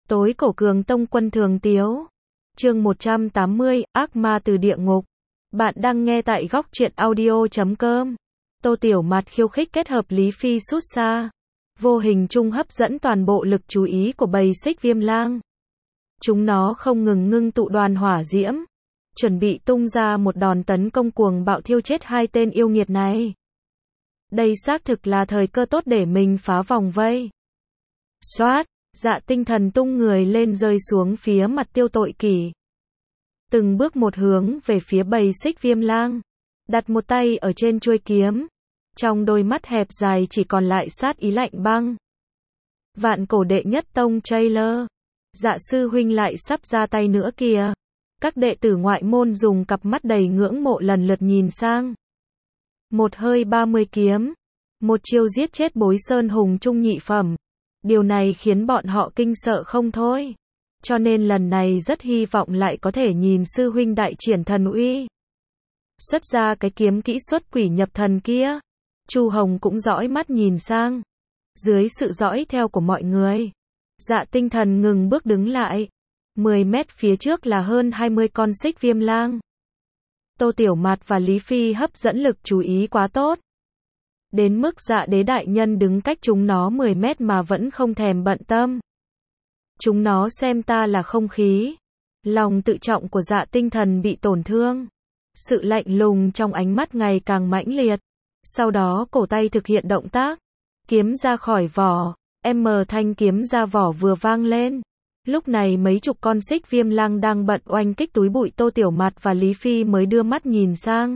Tối cổ cường tông quân thường tiếu. Chương 180, ác ma từ địa ngục. Bạn đang nghe tại góc truyện audio.com. Tô Tiểu Mạt khiêu khích kết hợp Lý Phi sút xa, vô hình chung hấp dẫn toàn bộ lực chú ý của bầy Xích Viêm Lang. Chúng nó không ngừng ngưng tụ đoàn hỏa diễm, chuẩn bị tung ra một đòn tấn công cuồng bạo thiêu chết hai tên yêu nghiệt này. Đây xác thực là thời cơ tốt để mình phá vòng vây. Xoát, Dạ Tinh Thần tung người lên rơi xuống phía mặt Tiêu Tội Kỷ. Từng bước một hướng về phía bầy Xích Viêm Lang, đặt một tay ở trên chuôi kiếm. Trong đôi mắt hẹp dài chỉ còn lại sát ý lạnh băng. Vạn cổ đệ nhất tông trailer. Dạ sư huynh lại sắp ra tay nữa kìa. Các đệ tử ngoại môn dùng cặp mắt đầy ngưỡng mộ lần lượt nhìn sang. Một hơi 30 kiếm. Một chiêu giết chết Bối Sơn Hùng trung nhị phẩm. Điều này khiến bọn họ kinh sợ không thôi. Cho nên lần này rất hy vọng lại có thể nhìn sư huynh đại triển thần uy. Xuất ra cái kiếm kỹ xuất quỷ nhập thần kia. Chu Hồng cũng dõi mắt nhìn sang. Dưới sự dõi theo của mọi người, Dạ Tinh Thần ngừng bước đứng lại. 10 mét phía trước là hơn 20 con Xích Viêm Lang. Tô Tiểu Mạt và Lý Phi hấp dẫn lực chú ý quá tốt. Đến mức Dạ Đế đại nhân đứng cách chúng nó 10 mét mà vẫn không thèm bận tâm. Chúng nó xem ta là không khí. Lòng tự trọng của Dạ Tinh Thần bị tổn thương. Sự lạnh lùng trong ánh mắt ngày càng mãnh liệt. Sau đó cổ tay thực hiện động tác. Kiếm ra khỏi vỏ. Thanh kiếm ra vỏ vừa vang lên. Lúc này mấy chục con Xích Viêm Lang đang bận oanh kích túi bụi. Tô Tiểu Mạt và Lý Phi mới đưa mắt nhìn sang.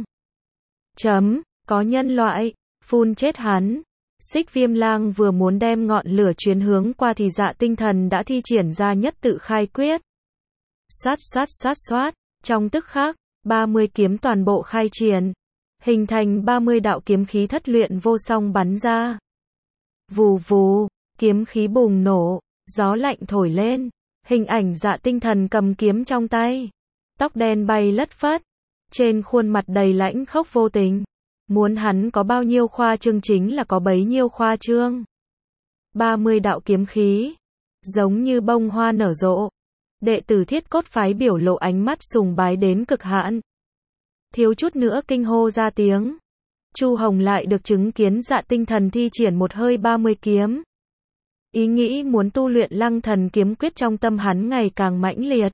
Có nhân loại. Phun chết hắn. Xích Viêm Lang vừa muốn đem ngọn lửa chuyển hướng qua thì Dạ Tinh Thần đã thi triển ra nhất tự khai quyết. Xoát. Trong tức khắc, 30 kiếm toàn bộ khai triển. Hình thành 30 đạo kiếm khí thất luyện vô song bắn ra. Vù vù, kiếm khí bùng nổ, gió lạnh thổi lên. Hình ảnh Dạ Tinh Thần cầm kiếm trong tay. Tóc đen bay lất phất. Trên khuôn mặt đầy lãnh khốc vô tình. Muốn hắn có bao nhiêu khoa trương chính là có bấy nhiêu khoa trương. 30 đạo kiếm khí. Giống như bông hoa nở rộ. Đệ tử Thiết Cốt phái biểu lộ ánh mắt sùng bái đến cực hạn. Thiếu chút nữa kinh hô ra tiếng. Chu Hồng lại được chứng kiến Dạ Tinh Thần thi triển một hơi 30 kiếm. Ý nghĩ muốn tu luyện Lăng Thần kiếm quyết trong tâm hắn ngày càng mãnh liệt.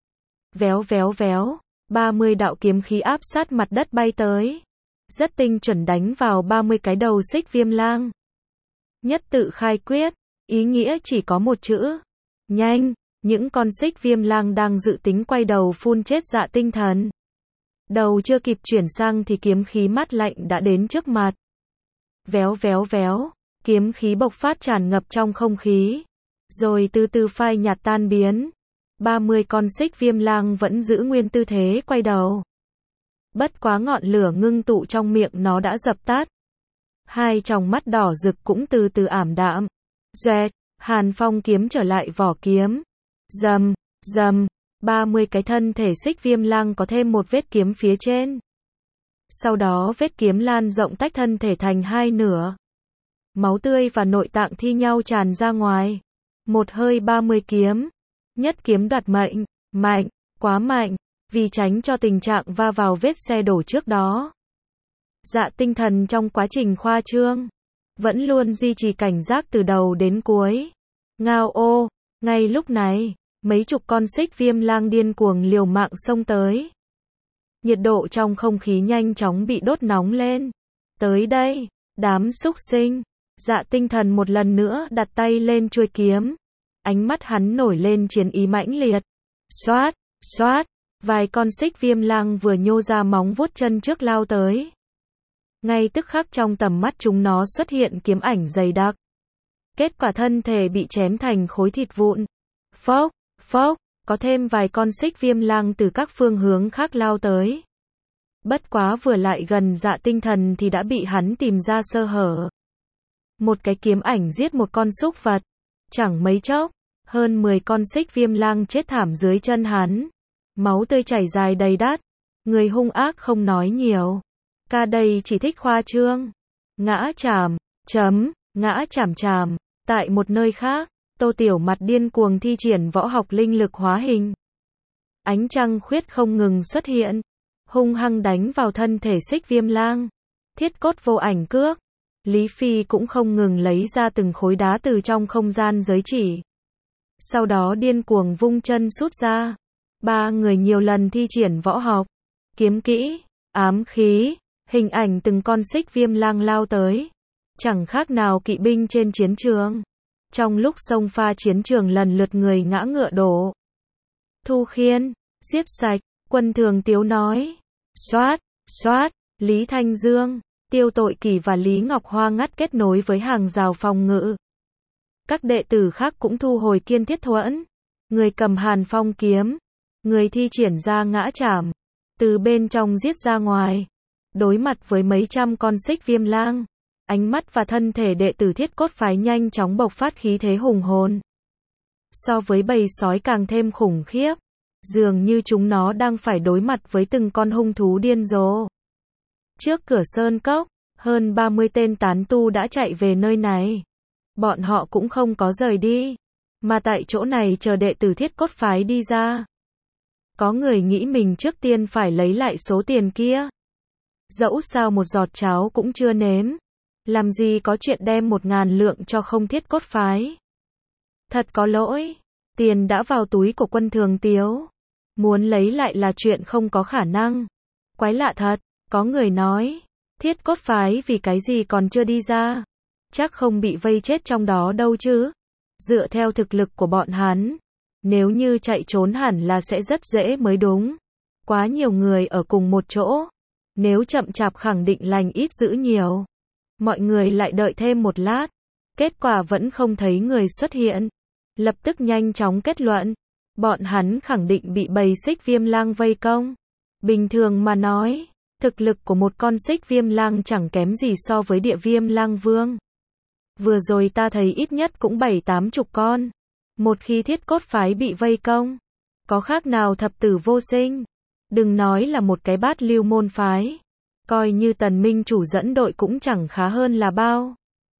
Véo. 30 đạo kiếm khí áp sát mặt đất bay tới. Rất tinh chuẩn đánh vào 30 cái đầu Xích Viêm Lang. Nhất tự khai quyết, ý nghĩa chỉ có một chữ. Nhanh, những con Xích Viêm Lang đang dự tính quay đầu phun chết Dạ Tinh Thần. Đầu chưa kịp chuyển sang thì kiếm khí mát lạnh đã đến trước mặt. Véo, kiếm khí bộc phát tràn ngập trong không khí. Rồi từ từ phai nhạt tan biến. 30 con Xích Viêm Lang vẫn giữ nguyên tư thế quay đầu. Bất quá ngọn lửa ngưng tụ trong miệng nó đã dập tắt. Hai tròng mắt đỏ rực cũng từ từ ảm đạm. Dẹt, Hàn Phong kiếm trở lại vỏ kiếm. Dầm, 30 cái thân thể Xích Viêm Lang có thêm một vết kiếm phía trên. Sau đó vết kiếm lan rộng tách thân thể thành hai nửa. Máu tươi và nội tạng thi nhau tràn ra ngoài. Một hơi 30 kiếm. Nhất kiếm đoạt mệnh, mạnh, quá mạnh. Vì tránh cho tình trạng va vào vết xe đổ trước đó. Dạ Tinh Thần trong quá trình khoa trương, vẫn luôn duy trì cảnh giác từ đầu đến cuối. Ngao ô, ngay lúc này, mấy chục con Xích Viêm Lang điên cuồng liều mạng xông tới. Nhiệt độ trong không khí nhanh chóng bị đốt nóng lên. Tới đây, đám súc sinh. Dạ Tinh Thần một lần nữa đặt tay lên chuôi kiếm. Ánh mắt hắn nổi lên chiến ý mãnh liệt. Xoát. Vài con Xích Viêm Lang vừa nhô ra móng vuốt chân trước lao tới. Ngay tức khắc trong tầm mắt chúng nó xuất hiện kiếm ảnh dày đặc. Kết quả thân thể bị chém thành khối thịt vụn. Phốc, có thêm vài con Xích Viêm Lang từ các phương hướng khác lao tới. Bất quá vừa lại gần Dạ Tinh Thần thì đã bị hắn tìm ra sơ hở. Một cái kiếm ảnh giết một con súc vật. Chẳng mấy chốc, hơn 10 con Xích Viêm Lang chết thảm dưới chân hắn. Máu tươi chảy dài đầy đất. Người hung ác không nói nhiều. Ca đây chỉ thích khoa trương. Ngã chảm. Tại một nơi khác, Tô Tiểu Mặt điên cuồng thi triển võ học linh lực hóa hình. Ánh trăng khuyết không ngừng xuất hiện, hung hăng đánh vào thân thể Xích Viêm Lang. Thiết cốt vô ảnh cước. Lý Phi cũng không ngừng lấy ra từng khối đá từ trong không gian giới chỉ. Sau đó điên cuồng vung chân sút ra. Ba người nhiều lần thi triển võ học, kiếm kỹ, ám khí, hình ảnh từng con Xích Viêm Lang lao tới. Chẳng khác nào kỵ binh trên chiến trường. Trong lúc xông pha chiến trường lần lượt người ngã ngựa đổ. Thu Khiên, giết sạch, Quân Thường Tiếu nói. Xoát, xoát, Lý Thanh Dương, Tiêu Tội Kỷ và Lý Ngọc Hoa ngắt kết nối với hàng rào phòng ngự. Các đệ tử khác cũng thu hồi Kiên Thiết Thuẫn. Người cầm Hàn Phong kiếm, người thi triển ra ngã chảm, từ bên trong giết ra ngoài. Đối mặt với mấy trăm con Xích Viêm Lang, ánh mắt và thân thể đệ tử Thiết Cốt phái nhanh chóng bộc phát khí thế hùng hồn. So với bầy sói càng thêm khủng khiếp, dường như chúng nó đang phải đối mặt với từng con hung thú điên rồ. Trước cửa sơn cốc, hơn 30 tên tán tu đã chạy về nơi này. Bọn họ cũng không có rời đi, mà tại chỗ này chờ đệ tử Thiết Cốt phái đi ra. Có người nghĩ mình trước tiên phải lấy lại số tiền kia. Dẫu sao một giọt cháo cũng chưa nếm, làm gì có chuyện đem 1000 lượng cho không Thiết Cốt phái. Thật có lỗi, tiền đã vào túi của Quân Thường Tiếu, muốn lấy lại là chuyện không có khả năng. Quái lạ thật, có người nói, Thiết Cốt phái vì cái gì còn chưa đi ra, chắc không bị vây chết trong đó đâu chứ. Dựa theo thực lực của bọn hắn, nếu như chạy trốn hẳn là sẽ rất dễ mới đúng. Quá nhiều người ở cùng một chỗ, nếu chậm chạp khẳng định lành ít dữ nhiều. Mọi người lại đợi thêm một lát, kết quả vẫn không thấy người xuất hiện. Lập tức nhanh chóng kết luận, bọn hắn khẳng định bị bầy Xích Viêm Lang vây công. Bình thường mà nói, thực lực của một con Xích Viêm Lang chẳng kém gì so với Địa Viêm Lang Vương. Vừa rồi ta thấy ít nhất cũng 7-80 con. Một khi Thiết Cốt phái bị vây công, có khác nào thập tử vô sinh. Đừng nói là một cái Bát Lưu môn phái, coi như Tần Minh chủ dẫn đội cũng chẳng khá hơn là bao.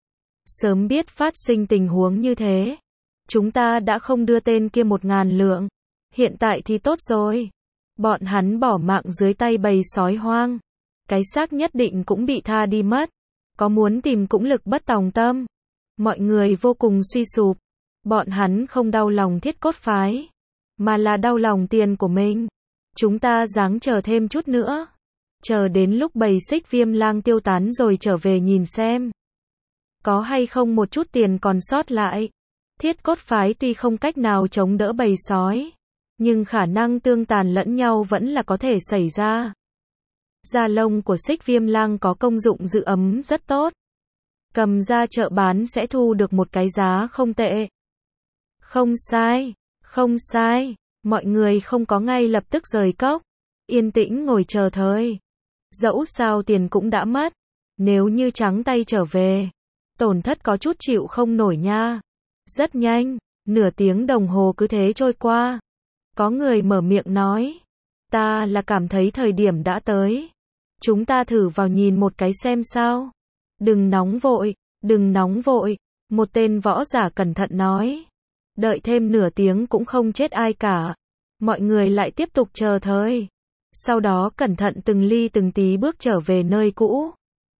Sớm biết phát sinh tình huống như thế, chúng ta đã không đưa tên kia 1000 lượng. Hiện tại thì tốt rồi. Bọn hắn bỏ mạng dưới tay bầy sói hoang, cái xác nhất định cũng bị tha đi mất. Có muốn tìm cũng lực bất tòng tâm. Mọi người vô cùng suy sụp. Bọn hắn không đau lòng Thiết Cốt phái, mà là đau lòng tiền của mình. Chúng ta ráng chờ thêm chút nữa, chờ đến lúc bầy Xích Viêm Lang tiêu tán rồi trở về nhìn xem có hay không một chút tiền còn sót lại. Thiết Cốt phái tuy không cách nào chống đỡ bầy sói, nhưng khả năng tương tàn lẫn nhau vẫn là có thể xảy ra. Da lông của Xích Viêm Lang có công dụng giữ ấm rất tốt. Cầm ra chợ bán sẽ thu được một cái giá không tệ. Không sai, không sai. Mọi người không có ngay lập tức rời cốc, yên tĩnh ngồi chờ thời. Dẫu sao tiền cũng đã mất, nếu như trắng tay trở về, tổn thất có chút chịu không nổi nha. Rất nhanh, nửa tiếng đồng hồ cứ thế trôi qua. Có người mở miệng nói, ta là cảm thấy thời điểm đã tới. Chúng ta thử vào nhìn một cái xem sao. Đừng nóng vội, đừng nóng vội. Một tên võ giả cẩn thận nói. Đợi thêm nửa tiếng cũng không chết ai cả. Mọi người lại tiếp tục chờ thời. Sau đó cẩn thận từng ly từng tí bước trở về nơi cũ.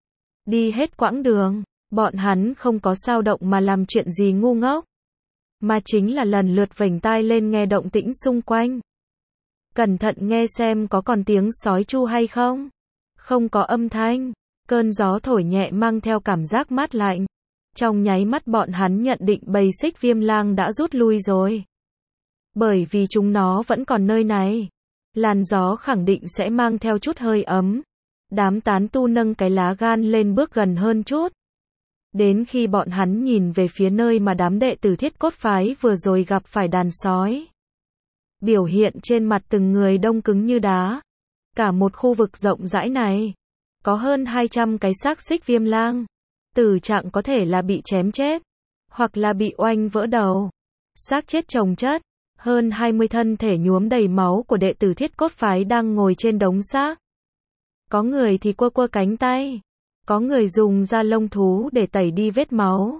Đi hết quãng đường, bọn hắn không có sao động mà làm chuyện gì ngu ngốc, mà chính là lần lượt vểnh tai lên nghe động tĩnh xung quanh. Cẩn thận nghe xem có còn tiếng sói chu hay không. Không có âm thanh, cơn gió thổi nhẹ mang theo cảm giác mát lạnh. Trong nháy mắt bọn hắn nhận định bầy Xích Viêm Lang đã rút lui rồi. Bởi vì chúng nó vẫn còn nơi này, làn gió khẳng định sẽ mang theo chút hơi ấm. Đám tán tu nâng cái lá gan lên bước gần hơn chút. Đến khi bọn hắn nhìn về phía nơi mà đám đệ tử Thiết Cốt phái vừa rồi gặp phải đàn sói, biểu hiện trên mặt từng người đông cứng như đá. Cả một khu vực rộng rãi này, có hơn 200 cái xác Xích Viêm Lang. Tử trạng có thể là bị chém chết, hoặc là bị oanh vỡ đầu. Xác chết chồng chất, hơn 20 thân thể nhuốm đầy máu của đệ tử Thiết Cốt phái đang ngồi trên đống xác. Có người thì quơ quơ cánh tay, có người dùng da lông thú để tẩy đi vết máu.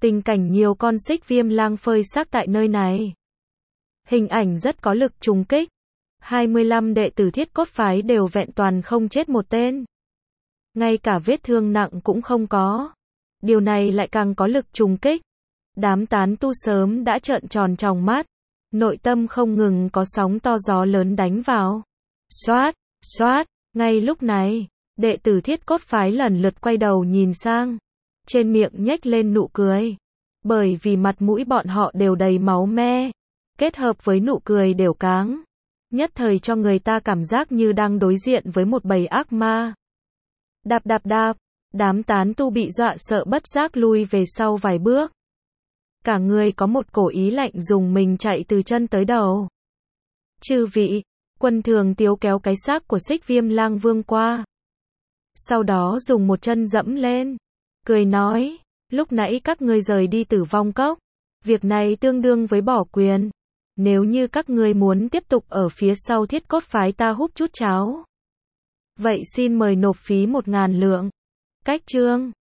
Tình cảnh nhiều con xích viêm lang phơi xác tại nơi này. Hình ảnh rất có lực trùng kích. 25 đệ tử Thiết Cốt Phái đều vẹn toàn không chết một tên. Ngay cả vết thương nặng cũng không có. Điều này lại càng có lực trùng kích. Đám tán tu sớm đã trợn tròn tròng mắt. Nội tâm không ngừng có sóng to gió lớn đánh vào. Xoát, xoát, ngay lúc này, đệ tử Thiết Cốt Phái lần lượt quay đầu nhìn sang. Trên miệng nhếch lên nụ cười. Bởi vì mặt mũi bọn họ đều đầy máu me. Kết hợp với nụ cười đều cáng. Nhất thời cho người ta cảm giác như đang đối diện với một bầy ác ma. Đạp đạp đạp, đám tán tu bị dọa sợ bất giác lui về sau vài bước. Cả người có một cổ ý lạnh dùng mình chạy từ chân tới đầu. Chư vị, Quân Thường Tiếu kéo cái xác của xích viêm lang vương qua. Sau đó dùng một chân dẫm lên. Cười nói, lúc nãy các ngươi rời đi Tử Vong Cốc. Việc này tương đương với bỏ quyền. Nếu như các ngươi muốn tiếp tục ở phía sau Thiết Cốt Phái ta húp chút cháo. Vậy xin mời nộp phí 1000 lượng. Cách chương